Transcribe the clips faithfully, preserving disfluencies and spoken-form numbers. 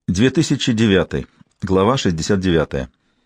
две тысячи девятый. Глава шестьдесят девятая.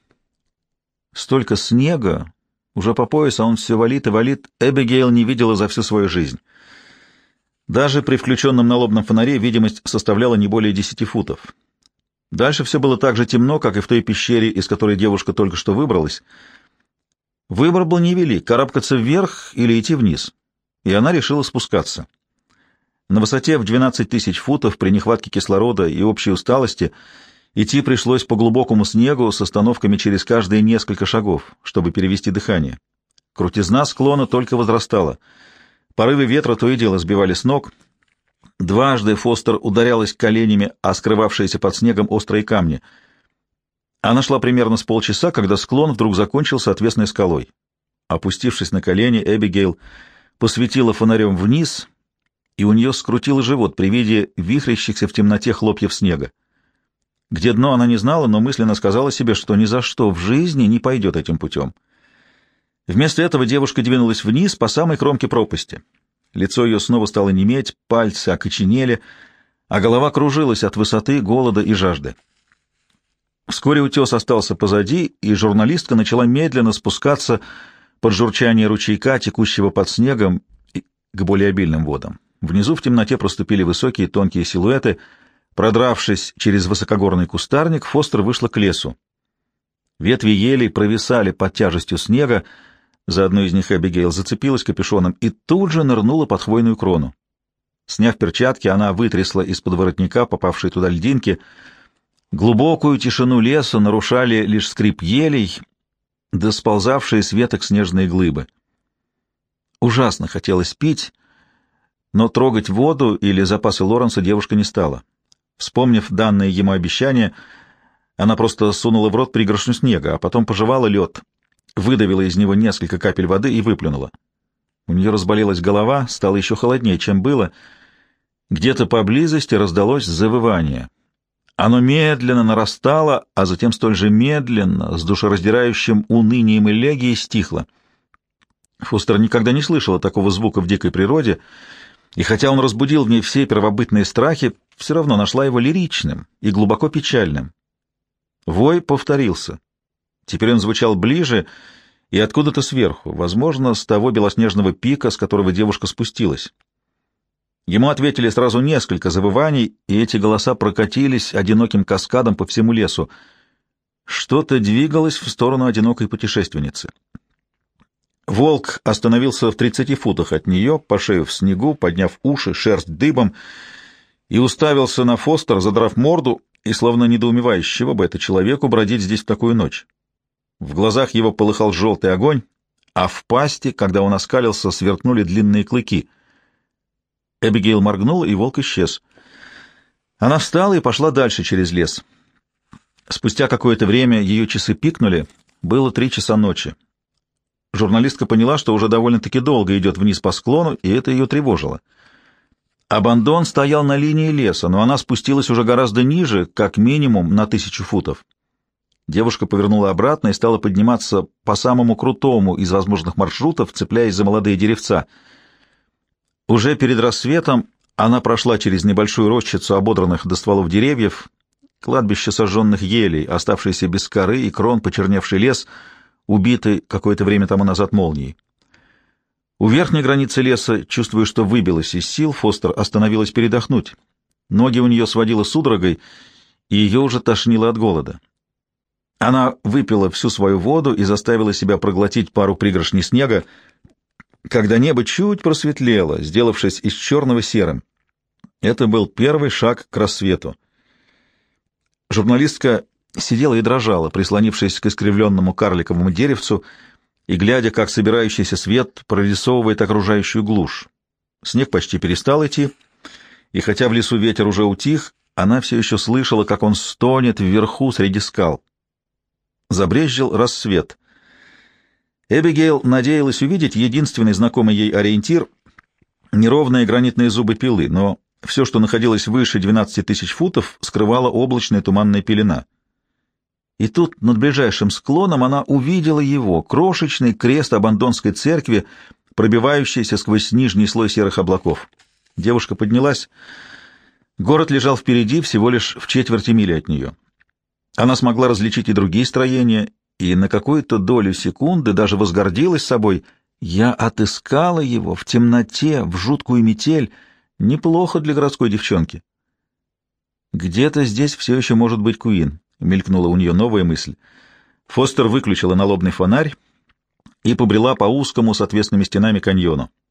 Столько снега, уже по пояс, а он все валит и валит, Эбигейл не видела за всю свою жизнь. Даже при включенном налобном фонаре видимость составляла не более десяти футов. Дальше все было так же темно, как и в той пещере, из которой девушка только что выбралась. Выбор был невелик — карабкаться вверх или идти вниз, и она решила спускаться. На высоте в двенадцать тысяч футов, при нехватке кислорода и общей усталости, идти пришлось по глубокому снегу с остановками через каждые несколько шагов, чтобы перевести дыхание. Крутизна склона только возрастала. Порывы ветра то и дело сбивали с ног. Дважды Фостер ударялась коленями о скрывавшиеся под снегом острые камни. Она шла примерно с полчаса, когда склон вдруг закончился отвесной скалой. Опустившись на колени, Эбигейл посветила фонарем вниз, и у нее скрутило живот при виде вихрящихся в темноте хлопьев снега. Где дно она не знала, но мысленно сказала себе, что ни за что в жизни не пойдет этим путем. Вместо этого девушка двинулась вниз по самой кромке пропасти. Лицо ее снова стало неметь, пальцы окоченели, а голова кружилась от высоты, голода и жажды. Вскоре утес остался позади, и журналистка начала медленно спускаться под журчание ручейка, текущего под снегом, к более обильным водам. Внизу в темноте проступили высокие тонкие силуэты. Продравшись через высокогорный кустарник, Фостер вышла к лесу. Ветви елей провисали под тяжестью снега, за одной из них Эбигейл зацепилась капюшоном и тут же нырнула под хвойную крону. Сняв перчатки, она вытрясла из-под воротника попавшие туда льдинки. Глубокую тишину леса нарушали лишь скрип елей да сползавшие с веток снежные глыбы. Ужасно хотелось пить, но трогать воду или запасы Лоренса девушка не стала. Вспомнив данное ему обещание, она просто сунула в рот пригоршню снега, а потом пожевала лед, выдавила из него несколько капель воды и выплюнула. У нее разболелась голова, стало еще холоднее, чем было. Где-то поблизости раздалось завывание. Оно медленно нарастало, а затем столь же медленно, с душераздирающим унынием элегии, стихло. Фостер никогда не слышала такого звука в дикой природе, и хотя он разбудил в ней все первобытные страхи, все равно нашла его лиричным и глубоко печальным. Вой повторился. Теперь он звучал ближе и откуда-то сверху, возможно, с того белоснежного пика, с которого девушка спустилась. Ему ответили сразу несколько завываний, и эти голоса прокатились одиноким каскадом по всему лесу. Что-то двигалось в сторону одинокой путешественницы. Волк остановился в тридцати футах от нее, по шею в снегу, подняв уши, шерсть дыбом, и уставился на Фостер, задрав морду, и словно недоумевая, с чего бы это человеку бродить здесь в такую ночь. В глазах его полыхал желтый огонь, а в пасти, когда он оскалился, сверкнули длинные клыки. Эбигейл моргнула, и волк исчез. Она встала и пошла дальше через лес. Спустя какое-то время ее часы пикнули, было три часа ночи. Журналистка поняла, что уже довольно-таки долго идет вниз по склону, и это ее тревожило. Абандон стоял на линии леса, но она спустилась уже гораздо ниже, как минимум на тысячу футов. Девушка повернула обратно и стала подниматься по самому крутому из возможных маршрутов, цепляясь за молодые деревца. Уже перед рассветом она прошла через небольшую рощицу ободранных до стволов деревьев, кладбище сожженных елей, оставшиеся без коры и крон почерневший лес, убитый какое-то время тому назад молнией. У верхней границы леса, чувствуя, что выбилась из сил, Фостер остановилась передохнуть. Ноги у нее сводило судорогой, и ее уже тошнило от голода. Она выпила всю свою воду и заставила себя проглотить пару пригоршней снега, когда небо чуть просветлело, сделавшись из черного серым. Это был первый шаг к рассвету. Журналистка сидела и дрожала, прислонившись к искривленному карликовому деревцу и глядя, как собирающийся свет прорисовывает окружающую глушь. Снег почти перестал идти, и хотя в лесу ветер уже утих, она все еще слышала, как он стонет вверху среди скал. Забрезжил рассвет. Эбигейл надеялась увидеть единственный знакомый ей ориентир — неровные гранитные зубы пилы, но все, что находилось выше двенадцати тысяч футов, скрывала облачная туманная пелена. И тут над ближайшим склоном она увидела его, крошечный крест Абандонской церкви, пробивающийся сквозь нижний слой серых облаков. Девушка поднялась. Город лежал впереди, всего лишь в четверти мили от нее. Она смогла различить и другие строения, и на какую-то долю секунды даже возгордилась собой. Я отыскала его в темноте, в жуткую метель. Неплохо для городской девчонки. «Где-то здесь все еще может быть Куин», — мелькнула у нее новая мысль. Фостер выключила налобный фонарь и побрела по узкому с отвесными стенами каньону.